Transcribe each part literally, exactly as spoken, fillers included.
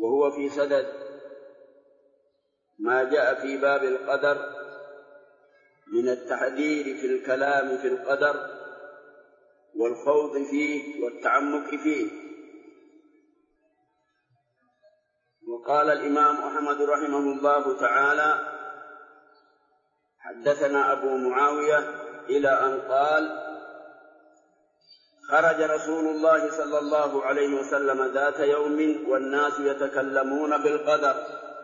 وهو في سدد ما جاء في باب القدر من التحذير في الكلام في القدر والخوض فيه والتعمق فيه. وقال الإمام أحمد رحمه الله تعالى: حدثنا أبو معاوية إلى أن قال: خرج رسول الله صلى الله عليه وسلم ذات يوم والناس يتكلمون في القدر.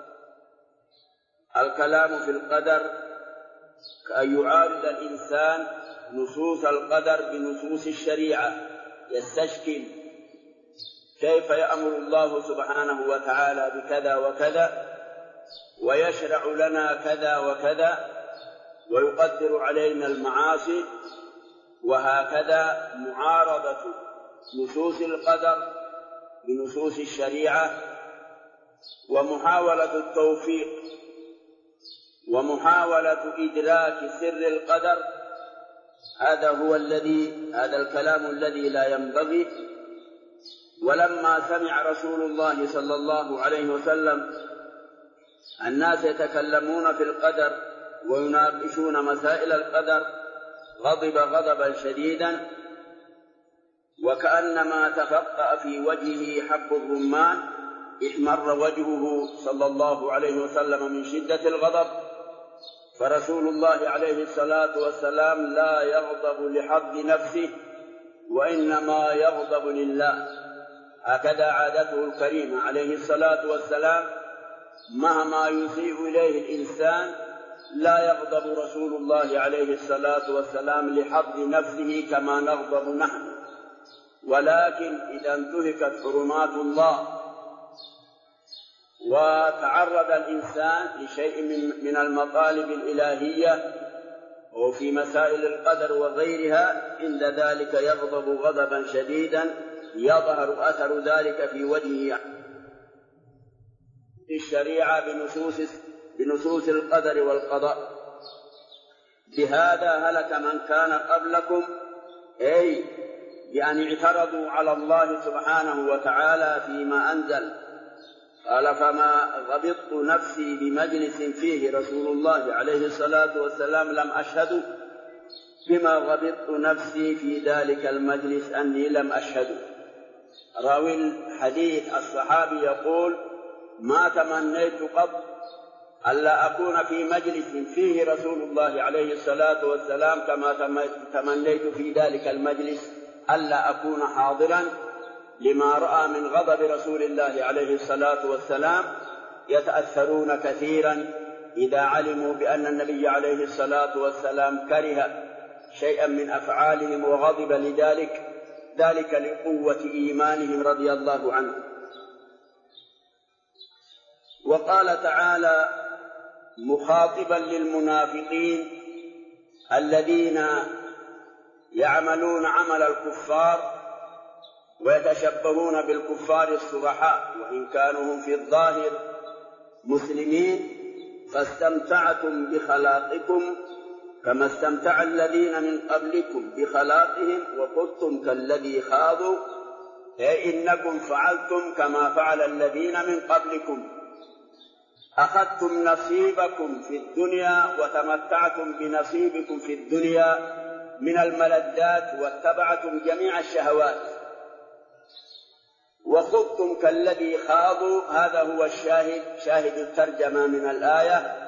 الكلام في القدر كأن يعارض الإنسان نصوص القدر بنصوص الشريعة، يستشكل كيف يأمر الله سبحانه وتعالى بكذا وكذا ويشرع لنا كذا وكذا ويقدر علينا المعاصي، وهكذا معارضة نصوص القدر بنصوص الشريعة ومحاولة التوفيق ومحاولة إدراك سر القدر. هذا هو الذي هذا الكلام الذي لا ينبغي. ولما سمع رسول الله صلى الله عليه وسلم الناس يتكلمون في القدر ويناقشون مسائل القدر غضب غضبا شديدا، وكأنما تفقأ في وجهه حب الرمان، احمر وجهه صلى الله عليه وسلم من شدة الغضب. فرسول الله عليه الصلاة والسلام لا يغضب لحظ نفسه وإنما يغضب لله، هكذا عادته الكريمة عليه الصلاة والسلام. مهما يسيء إليه الإنسان لا يغضب رسول الله عليه الصلاة والسلام لحظ نفسه كما نغضب نحن، ولكن إذا انتهكت حرمات الله وتعرض الإنسان لشيء من المطالب الإلهية وفي مسائل القدر وغيرها، عند ذلك يغضب غضبا شديدا يظهر أثر ذلك في وجهه. الشريعة بنصوص بنصوص القدر والقضاء. بهذا هلك من كان قبلكم، أي يعني اعترضوا على الله سبحانه وتعالى فيما أنزل. قال: فما غبطت نفسي بمجلس فيه رسول الله عليه الصلاة والسلام لم أشهده، بما غبطت نفسي في ذلك المجلس أني لم أشهده. راوي الحديث الصحابي يقول: ما تمنيت قط ألا أكون في مجلس فيه رسول الله عليه الصلاة والسلام كما تمنيت في ذلك المجلس ألا أكون حاضرا، لما رأى من غضب رسول الله عليه الصلاة والسلام. يتأثرون كثيرا إذا علموا بأن النبي عليه الصلاة والسلام كره شيئا من أفعالهم وغضب لذلك، ذلك لقوة إيمانهم رضي الله عنه. وقال تعالى مخاطبا للمنافقين الذين يعملون عمل الكفار ويتشبهون بالكفار الصرحاء وإن كانوا هم في الظاهر مسلمين: فاستمتعتم بخلاقكم كما استمتع الذين من قبلكم بخلاقهم وخضتم كالذي خاضوا، أي إنكم فعلتم كما فعل الذين من قبلكم، أخذتم نصيبكم في الدنيا وتمتعتم بنصيبكم في الدنيا من الملذات واتبعتم جميع الشهوات، وخضتم كالذي خاضوا. هذا هو الشاهد، شاهد الترجمة من الآية: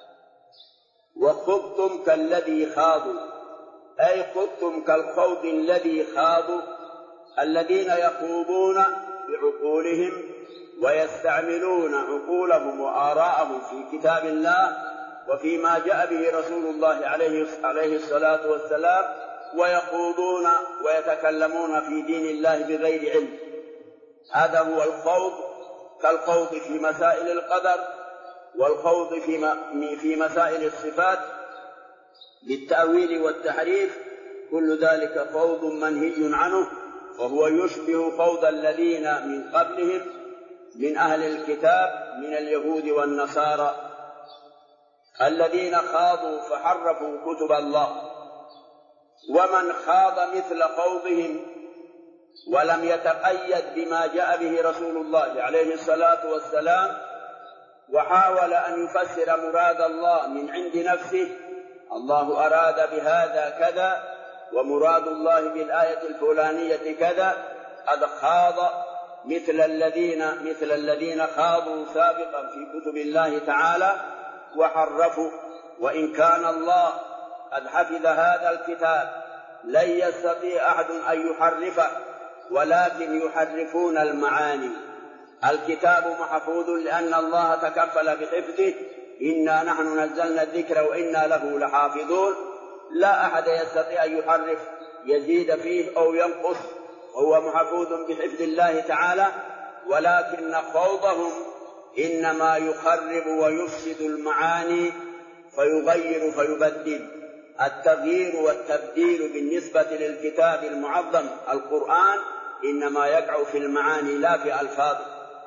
وخضتم كالذي خاضوا، أي خضتم كالخوض الذي خاضوا، الذين يخوضون بعقولهم ويستعملون عقولهم وآراءهم في كتاب الله وفيما جاء به رسول الله عليه الصلاة والسلام، ويخوضون ويتكلمون في دين الله بغير علم. هذا هو الخوض، كالخوض في مسائل القدر والخوض في مسائل الصفات بالتأويل والتحريف، كل ذلك خوض منهي عنه، وهو يشبه خوض الذين من قبلهم من أهل الكتاب من اليهود والنصارى، الذين خاضوا فحرفوا كتب الله. ومن خاض مثل خوضهم ولم يتقيد بما جاء به رسول الله عليه الصلاة والسلام، وحاول أن يفسر مراد الله من عند نفسه، الله أراد بهذا كذا ومراد الله بالآية الفلانية كذا، قد خاض مثل الذين مثل الذين خاضوا سابقا في كتب الله تعالى وحرفوا. وإن كان الله قد حفظ هذا الكتاب لن يستطيع أحد أن يحرفه، ولكن يحرفون المعاني. الكتاب محفوظ لأن الله تكفل بحفظه، إنا نحن نزلنا الذكر وإنا له لحافظون. لا أحد يستطيع أن يحرف يزيد فيه أو ينقص، هو محفوظ بحفظ الله تعالى، ولكن خوضهم إنما يخرب ويفسد المعاني فيغير فيبدل. التغيير والتبديل بالنسبة للكتاب المعظم القرآن إنما يقع في المعاني لا في ألفاظه.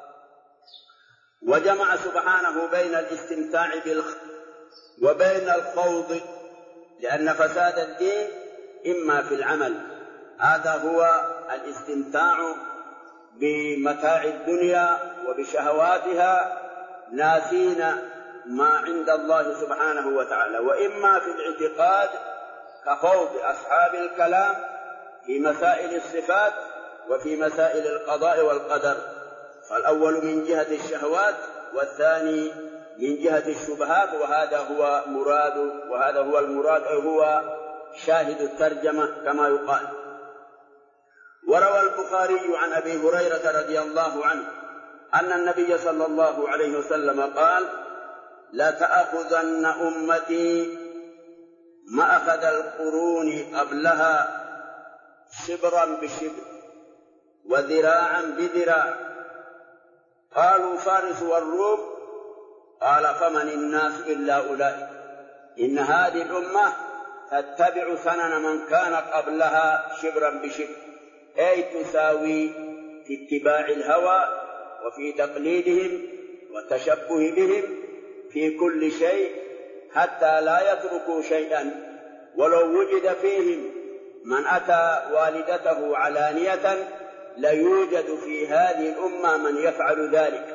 وجمع سبحانه بين الاستمتاع بالخ وبين الخوض، لأن فساد الدين إما في العمل، هذا هو الاستمتاع بمتاع الدنيا وبشهواتها ناسين ما عند الله سبحانه وتعالى، وإما في الاعتقاد كخوض أصحاب الكلام في مسائل الصفات وفي مسائل القضاء والقدر، فالأول من جهة الشهوات والثاني من جهة الشبهات، وهذا هو مراد وهذا هو المراد أو هو شاهد الترجمة كما يقال. وروى البخاري عن أبي هريرة رضي الله عنه أن النبي صلى الله عليه وسلم قال: لا تأخذن أمتي مأخذ القرون قبلها شبرا بشبر وذراعا بذراع. قالوا: فارس والروم. قال: فمن الناس إلا أولئك، إن هذه الأمة تتبع سنن من كان قبلها شبرا بشبر، أي تساوي في اتباع الهوى وفي تقليدهم والتشبه بهم في كل شيء، حتى لا يتركوا شيئا، ولو وجد فيهم من أتى والدته علانية ليوجد في هذه الأمة من يفعل ذلك.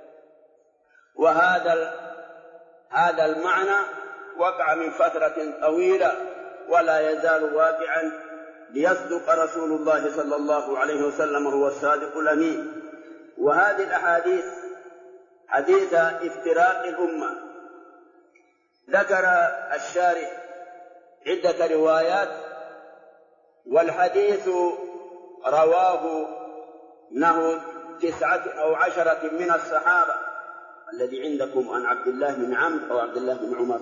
وهذا هذا المعنى وقع من فترة طويلة ولا يزال واقعا، ليصدق رسول الله صلى الله عليه وسلم هو الصادق الأمين. وهذه الأحاديث حديث افتراق الأمة. ذكر الشارح عدة روايات، والحديث رواه نحو تسعة أو عشرة من الصحابة، الذي عندكم عن عبد الله بن عمرو أو عبد الله بن عمر،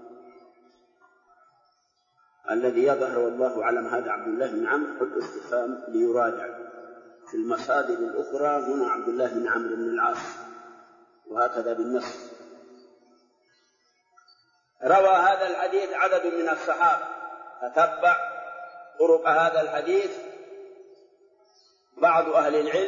الذي يظهر والله أعلم هذا عبد الله بن عمرو، حط استفهام ليراجع في المصادر الأخرى. هنا عبد الله بن عمرو بن العاص، وهكذا بالنص. روى هذا الحديث عدد من الصحابة، تتبع طرق هذا الحديث بعض أهل العلم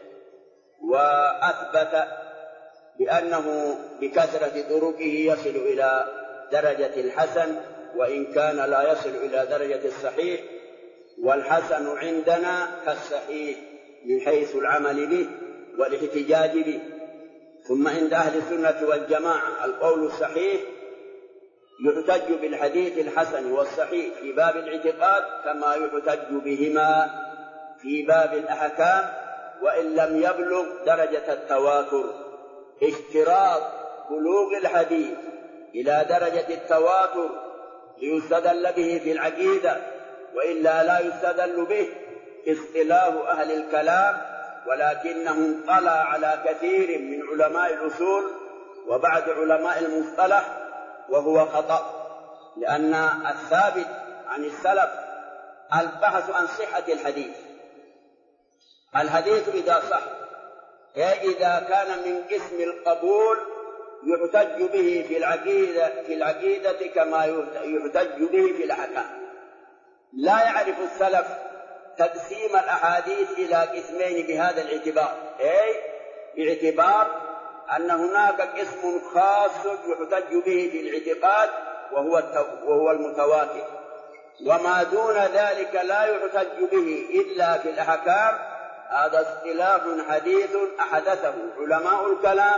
وأثبت بأنه بكثرة طرقه يصل إلى درجة الحسن، وإن كان لا يصل إلى درجة الصحيح. والحسن عندنا كالصحيح من حيث العمل به والاحتجاج به. ثم عند أهل السنة والجماعة القول الصحيح يحتج بالحديث الحسن والصحيح في باب الاعتقاد كما يحتج بهما في باب الأحكام، وإن لم يبلغ درجة التواتر. اشتراط بلوغ الحديث إلى درجة التواتر ليستدل به في العقيدة، وإلا لا يستدل به اصطلاح أهل الكلام، ولكنه انطلع على كثير من علماء الأصول وبعض علماء المصطلح، وهو خطأ، لأن الثابت عن السلف البحث عن صحة الحديث. الحديث إذا صح، إذا كان من قسم القبول يحتج به في العقيدة في العقيدة كما يحتج به في الأحكام. لا يعرف السلف تقسيم الأحاديث إلى قسمين بهذا الاعتبار، أي باعتبار أن هناك قسم خاص يحتج به في الاعتقاد وهو وهو المتواتر، وما دون ذلك لا يحتج به إلا في الأحكام، هذا اصطلاح حديث أحدثه علماء الكلام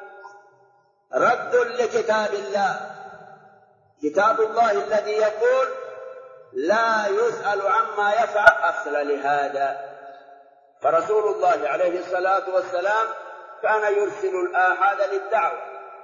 رد لكتاب الله، كتاب الله الذي يقول لا يسأل عما يفعل أصل لهذا. فرسول الله عليه الصلاة والسلام كان يرسل الآحاد للدعوة،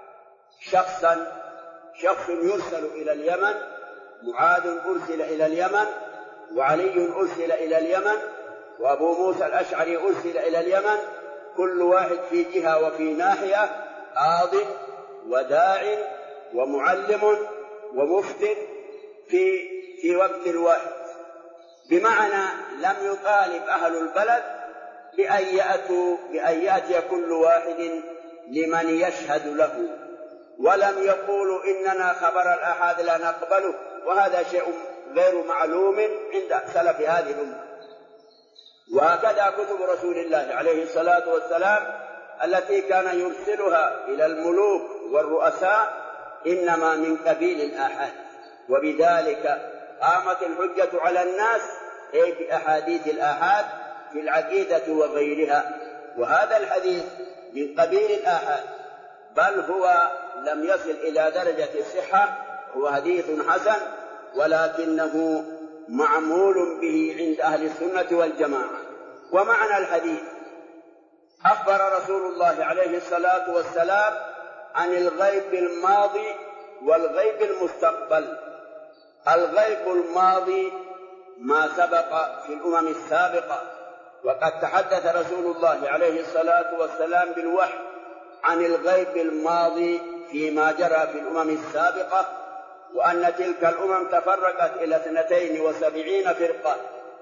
شخصا شخص يرسل إلى اليمن، معاذ أرسل إلى اليمن، وعلي أرسل إلى اليمن، وأبو موسى الأشعري أرسل إلى اليمن، كل واحد في جهة وفي ناحية، قاض وداع ومعلم ومفت في في وقت واحد، بمعنى لم يطالب أهل البلد بأن يأتوا بأن يأتي كل واحد لمن يشهد له، ولم يقولوا إننا خبر الآحاد لا نقبله، وهذا شيء غير معلوم عند سلف هذه الأمة. وهكذا كتب رسول الله عليه الصلاة والسلام التي كان يرسلها إلى الملوك والرؤساء إنما من قبيل الآحاد، وبذلك قامت الحجة على الناس أي بأحاديث الآحاد في العقيدة وغيرها. وهذا الحديث من قبيل الآحاد، بل هو لم يصل إلى درجة الصحة، هو حديث حسن، ولكنه معمول به عند أهل السنة والجماعة. ومعنى الحديث: أخبر رسول الله عليه الصلاة والسلام عن الغيب الماضي والغيب المستقبل. الغيب الماضي ما سبق في الأمم السابقة، وقد تحدث رسول الله عليه الصلاة والسلام بالوحي عن الغيب الماضي فيما جرى في الأمم السابقة، وأن تلك الأمم تفرقت إلى اثنتين وسبعين فرقة،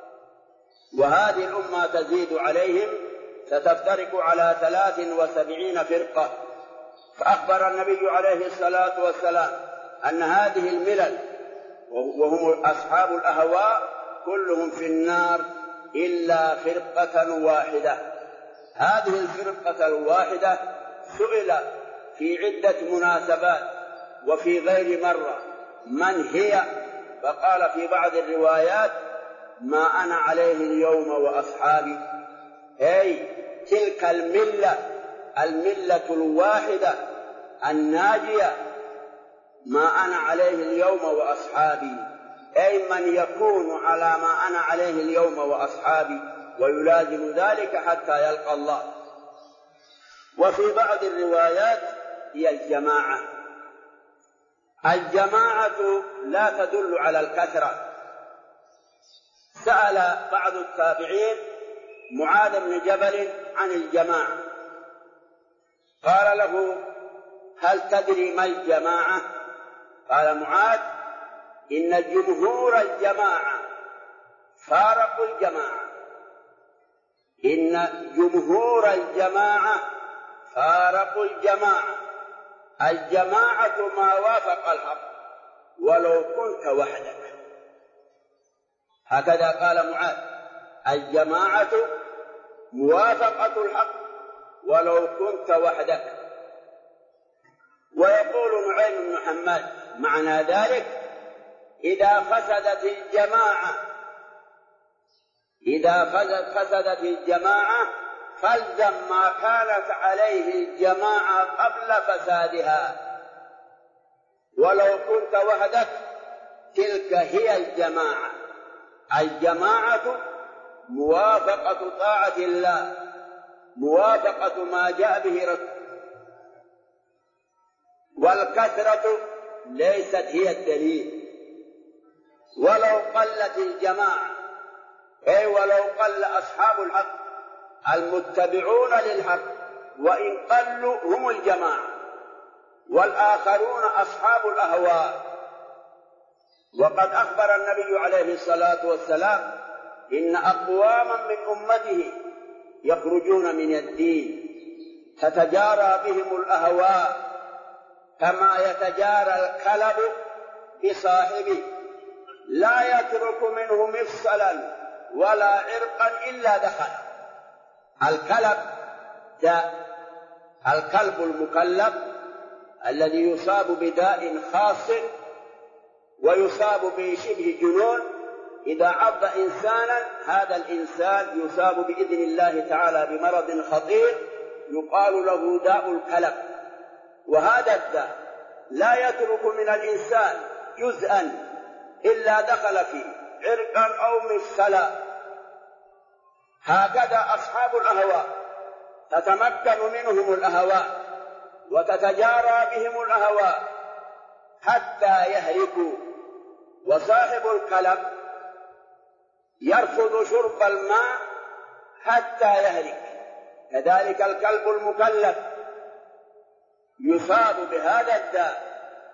وهذه الأمة تزيد عليهم، ستفترق على ثلاث وسبعين فرقة. فأخبر النبي عليه الصلاة والسلام أن هذه الملل وهم أصحاب الأهواء كلهم في النار إلا فرقة واحدة. هذه الفرقة الواحدة سئل في عدة مناسبات وفي غير مرة من هي، فقال في بعض الروايات: ما أنا عليه اليوم وأصحابي، أي تلك الملة الملة الواحدة الناجية، ما أنا عليه اليوم وأصحابي، أي من يكون على ما أنا عليه اليوم وأصحابي ويلازم ذلك حتى يلقى الله. وفي بعض الروايات هي الجماعة. الجماعة لا تدل على الكثرة. سأل بعض التابعين معاذ بن جبل عن الجماعة، قال له: هل تدري ما الجماعة؟ قال معاذ: إن جمهور الجماعة فارقوا الجماعة، إن جمهور الجماعة فارقوا الجماعة، الجماعة ما وافق الحق ولو كنت وحدك. هكذا قال معاذ: الجماعة موافقة الحق ولو كنت وحدك. ويقول نعيم بن حماد: معنى ذلك إذا فسدت الجماعة إذا فسدت الجماعة فالزم ما كانت عليه الجماعة قبل فسادها، ولو كنت وحدك تلك هي الجماعة. الجماعة موافقة طاعة الله، موافقة ما جاء به رسول، والكثرة ليست هي الدليل. ولو قلت الجماعة، أي ولو قل أصحاب الحق المتبعون للحق، وإن قلوا هم الجماعة، والآخرون أصحاب الأهواء. وقد أخبر النبي عليه الصلاة والسلام: إن أقواما من أمته يخرجون من الدين تتجارى بهم الأهواء كما يتجارى الكلب بصاحبه، لا يترك منه مفصلا ولا عرقا إلا دخل. الكلب داء، الكلب المكلب الذي يصاب بداء خاص ويصاب بشبه جنون. إذا عض إنسانا هذا الإنسان يصاب بإذن الله تعالى بمرض خطير يقال له داء الكلب. وهذا الداء لا يترك من الإنسان جزءا إلا دخل فيه عرقا أو مفصلا. هكذا أصحاب الأهواء تتمكن منهم الأهواء وتتجارى بهم الأهواء حتى يهلكوا. وصاحب الكلب يرفض شرب الماء حتى يهلك. كذلك الكلب المكلف يصاب بهذا الداء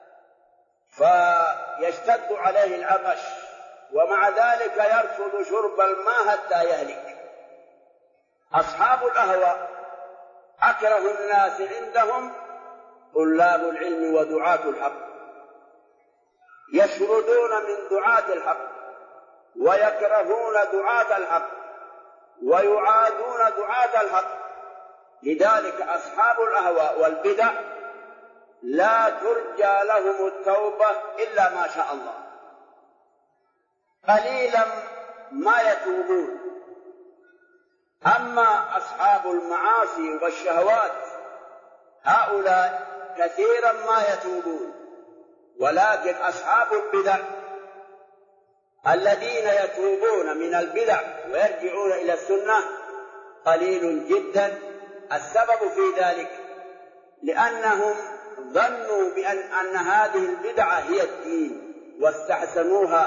فيشتد عليه العطش ومع ذلك يرفض شرب الماء حتى يهلك. أصحاب الأهواء أكره الناس عندهم طلاب العلم ودعاة الحق، يشردون من دعاة الحق ويكرهون دعاة الحق ويعادون دعاة الحق. لذلك أصحاب الأهواء والبدع لا ترجى لهم التوبة إلا ما شاء الله، قليلا ما يتوبون. أما أصحاب المعاصي والشهوات هؤلاء كثيرا ما يتوبون. ولكن أصحاب البدع الذين يتوبون من البدع ويرجعون إلى السنة قليل جدا. السبب في ذلك لأنهم ظنوا بأن أن هذه البدعة هي الدين واستحسنوها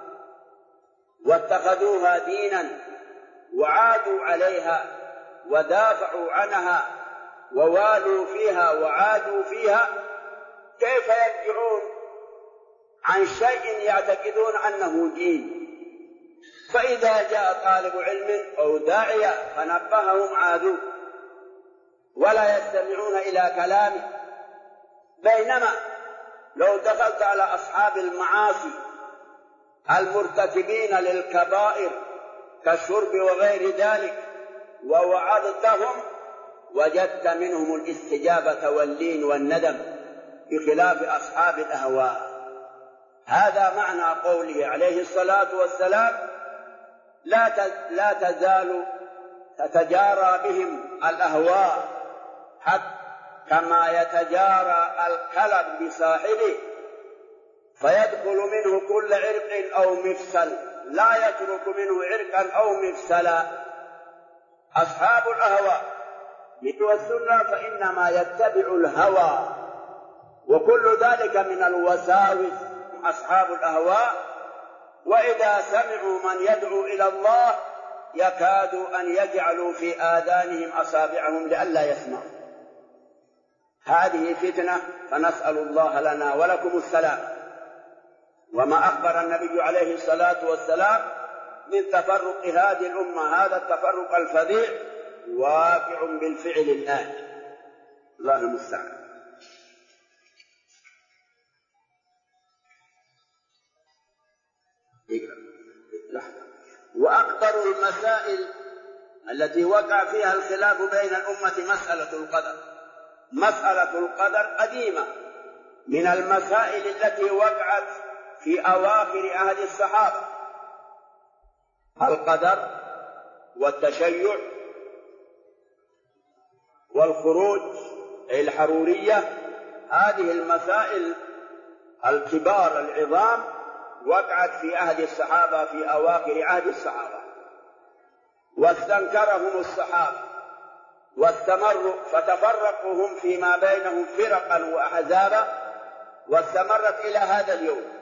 واتخذوها دينا وعادوا عليها ودافعوا عنها ووالوا فيها وعادوا فيها. كيف يرجعون عن شيء يعتقدون أنه دين؟ فإذا جاء طالب علم أو داعية فنبههم عادوا ولا يستمعون إلى كلامه. بينما لو دخلت على أصحاب المعاصي المرتكبين للكبائر كالشرب وغير ذلك ووعظتهم وجدت منهم الاستجابة واللين والندم بخلاف أصحاب الأهواء. هذا معنى قوله عليه الصلاة والسلام: لا لا تزال تتجارى بهم الأهواء حتى كما يتجارى الكلب بصاحبه فيدخل منه كل عرق أو مفصل لا يترك منه عرقا أو مفصلا. أصحاب الأهواء مثل السنة فإنما يتبع الهوى وكل ذلك من الوساوس. أصحاب الأهواء وإذا سمعوا من يدعو إلى الله يكادوا أن يجعلوا في آذانهم أصابعهم لئلا يسمعوا. هذه فتنة، فنسأل الله لنا ولكم السلام. وما أخبر النبي عليه الصلاة والسلام من تفرق هذه الأمة هذا التفرق الفظيع واقع بالفعل الآن. الله المستعان. وأكثر المسائل التي وقع فيها الخلاف بين الأمة مسألة القدر. مسألة القدر قديمة من المسائل التي وقعت في أواخر عهد الصحابة. القدر والتشيع والخروج أي الحرورية، هذه المسائل الكبار العظام وقعت في عهد الصحابة في أواخر عهد الصحابة، واستنكرهم الصحابة واستمروا فتفرقوا هم فيما بينهم فرقا وأحزابا واستمرت إلى هذا اليوم.